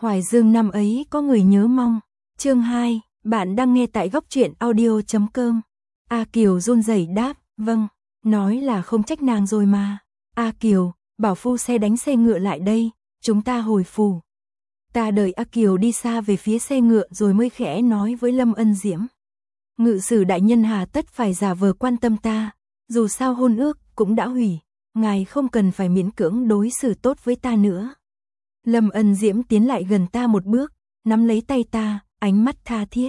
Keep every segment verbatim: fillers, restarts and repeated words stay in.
Hoài Dương năm ấy có người nhớ mong. Chương hai, bạn đang nghe tại góc truyện audio chấm com. A Kiều run rẩy đáp, vâng, nói là không trách nàng rồi mà. A Kiều, bảo phu xe đánh xe ngựa lại đây, chúng ta hồi phủ. Ta đợi A Kiều đi xa về phía xe ngựa rồi mới khẽ nói với Lâm Ân Diễm. Ngự sử đại nhân hà tất phải giả vờ quan tâm ta, dù sao hôn ước cũng đã hủy, ngài không cần phải miễn cưỡng đối xử tốt với ta nữa. Lâm Ân Diễm tiến lại gần ta một bước, nắm lấy tay ta, ánh mắt tha thiết.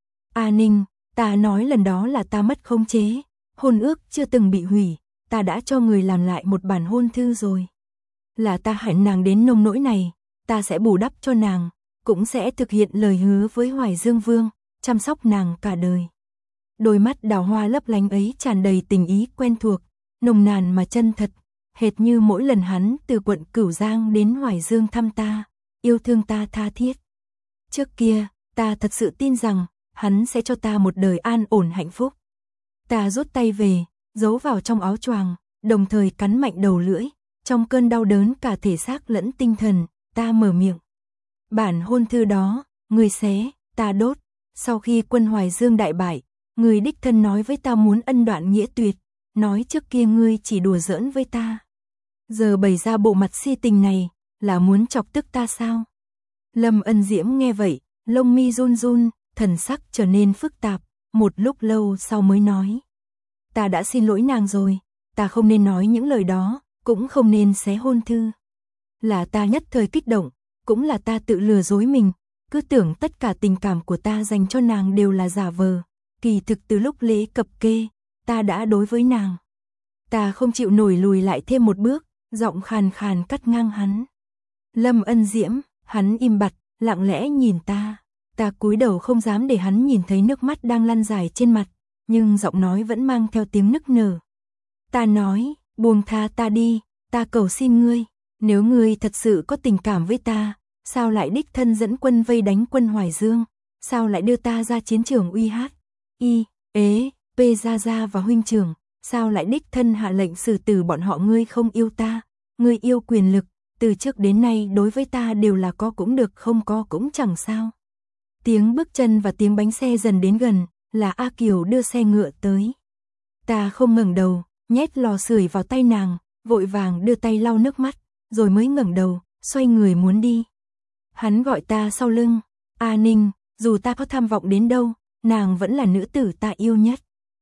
A Ninh, ta nói lần đó là ta mất khống chế, hôn ước chưa từng bị hủy, ta đã cho người làm lại một bản hôn thư rồi. Là ta hại nàng đến nông nỗi này, ta sẽ bù đắp cho nàng, cũng sẽ thực hiện lời hứa với Hoài Dương Vương, chăm sóc nàng cả đời. Đôi mắt đào hoa lấp lánh ấy tràn đầy tình ý quen thuộc, nồng nàn mà chân thật, hệt như mỗi lần hắn từ quận Cửu Giang đến Hoài Dương thăm ta, yêu thương ta tha thiết. Trước kia, ta thật sự tin rằng, hắn sẽ cho ta một đời an ổn hạnh phúc. Ta rút tay về, giấu vào trong áo choàng, đồng thời cắn mạnh đầu lưỡi, trong cơn đau đớn cả thể xác lẫn tinh thần, ta mở miệng. Bản hôn thư đó, người xé, ta đốt, sau khi quân Hoài Dương đại bại, người đích thân nói với ta muốn ân đoạn nghĩa tuyệt, nói trước kia ngươi chỉ đùa giỡn với ta. Giờ bày ra bộ mặt si tình này, là muốn chọc tức ta sao? Lâm Ân Diễm nghe vậy, lông mi run run, thần sắc trở nên phức tạp, một lúc lâu sau mới nói. Ta đã xin lỗi nàng rồi, ta không nên nói những lời đó, cũng không nên xé hôn thư. Là ta nhất thời kích động, cũng là ta tự lừa dối mình, cứ tưởng tất cả tình cảm của ta dành cho nàng đều là giả vờ, kỳ thực từ lúc lễ cập kê, ta đã đối với nàng. Ta không chịu nổi lùi lại thêm một bước, giọng khàn khàn cắt ngang hắn. Lâm Ân Diễm, hắn im bặt, lặng lẽ nhìn ta. Ta cúi đầu không dám để hắn nhìn thấy nước mắt đang lăn dài trên mặt, nhưng giọng nói vẫn mang theo tiếng nức nở. Ta nói, buông tha ta đi, ta cầu xin ngươi, nếu ngươi thật sự có tình cảm với ta, sao lại đích thân dẫn quân vây đánh quân Hoài Dương, sao lại đưa ta ra chiến trường uy hát, y, ế, pê gia gia và huynh trưởng, sao lại đích thân hạ lệnh xử tử bọn họ. Ngươi không yêu ta, ngươi yêu quyền lực, từ trước đến nay đối với ta đều là có cũng được không có cũng chẳng sao. Tiếng bước chân và tiếng bánh xe dần đến gần, là A Kiều đưa xe ngựa tới. Ta không ngẩng đầu, nhét lò sưởi vào tay nàng, vội vàng đưa tay lau nước mắt, rồi mới ngẩng đầu, xoay người muốn đi. Hắn gọi ta sau lưng, A Ninh, dù ta có tham vọng đến đâu, nàng vẫn là nữ tử ta yêu nhất.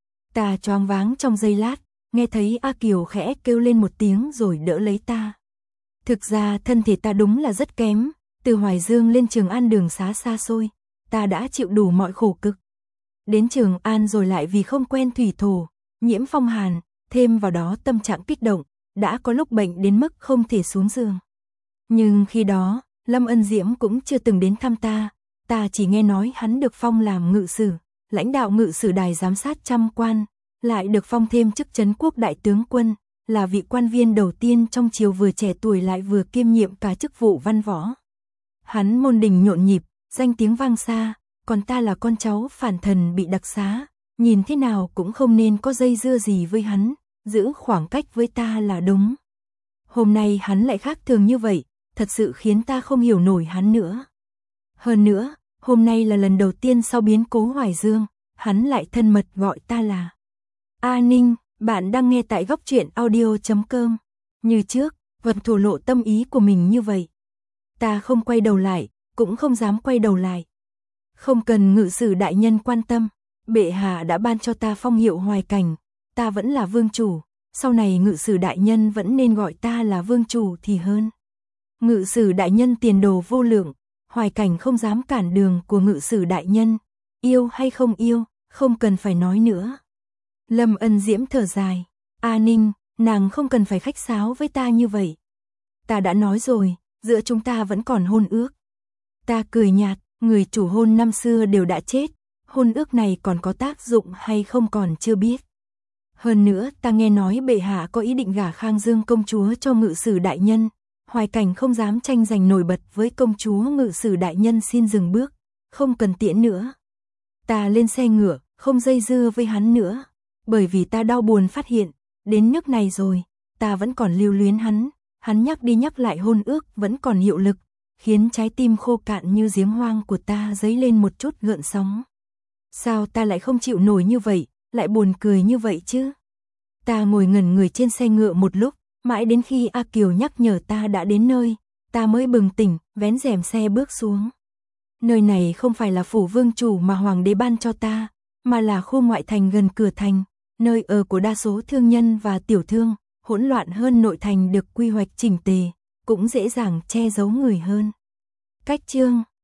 Ta choáng váng trong giây lát, nghe thấy A Kiều khẽ kêu lên một tiếng rồi đỡ lấy ta. Thực ra thân thể ta đúng là rất kém, từ Hoài Dương lên Trường An đường xá xa xôi, ta đã chịu đủ mọi khổ cực. Đến Trường An rồi lại vì không quen thủy thổ, nhiễm phong hàn, thêm vào đó tâm trạng kích động, đã có lúc bệnh đến mức không thể xuống giường. Nhưng khi đó, Lâm Ân Diễm cũng chưa từng đến thăm ta, ta chỉ nghe nói hắn được phong làm ngự sử, lãnh đạo ngự sử đài giám sát trăm quan, lại được phong thêm chức trấn quốc đại tướng quân, là vị quan viên đầu tiên trong triều vừa trẻ tuổi lại vừa kiêm nhiệm cả chức vụ văn võ. Hắn môn đình nhộn nhịp, danh tiếng vang xa, còn ta là con cháu phản thần bị đặc xá, nhìn thế nào cũng không nên có dây dưa gì với hắn, giữ khoảng cách với ta là đúng. Hôm nay hắn lại khác thường như vậy, thật sự khiến ta không hiểu nổi hắn nữa. Hơn nữa, hôm nay là lần đầu tiên sau biến cố Hoài Dương, hắn lại thân mật gọi ta là A Ninh. Bạn đang nghe tại góc truyện audio chấm com. Như trước, vẫn thổ lộ tâm ý của mình như vậy. Ta không quay đầu lại, cũng không dám quay đầu lại. Không cần ngự sử đại nhân quan tâm, bệ hạ đã ban cho ta phong hiệu Hoài Cảnh, ta vẫn là vương chủ, sau này ngự sử đại nhân vẫn nên gọi ta là vương chủ thì hơn. Ngự sử đại nhân tiền đồ vô lượng, Hoài Cảnh không dám cản đường của ngự sử đại nhân, yêu hay không yêu, không cần phải nói nữa. Lâm Ân Diễm thở dài, A Ninh, nàng không cần phải khách sáo với ta như vậy. Ta đã nói rồi, giữa chúng ta vẫn còn hôn ước. Ta cười nhạt, người chủ hôn năm xưa đều đã chết, hôn ước này còn có tác dụng hay không còn chưa biết. Hơn nữa ta nghe nói bệ hạ có ý định gả Khang Dương công chúa cho ngự sử đại nhân, Hoài Cảnh không dám tranh giành nổi bật với công chúa. Ngự sử đại nhân xin dừng bước, không cần tiễn nữa. Ta lên xe ngựa, không dây dưa với hắn nữa. Bởi vì ta đau buồn phát hiện, đến nước này rồi, ta vẫn còn lưu luyến hắn, hắn nhắc đi nhắc lại hôn ước vẫn còn hiệu lực, khiến trái tim khô cạn như giếng hoang của ta dấy lên một chút gợn sóng. Sao ta lại không chịu nổi như vậy, lại buồn cười như vậy chứ? Ta ngồi ngẩn người trên xe ngựa một lúc, mãi đến khi A Kiều nhắc nhở ta đã đến nơi, ta mới bừng tỉnh, vén rèm xe bước xuống. Nơi này không phải là phủ vương chủ mà hoàng đế ban cho ta, mà là khu ngoại thành gần cửa thành, nơi ở của đa số thương nhân và tiểu thương, hỗn loạn hơn nội thành được quy hoạch chỉnh tề, cũng dễ dàng che giấu người hơn. Cách chương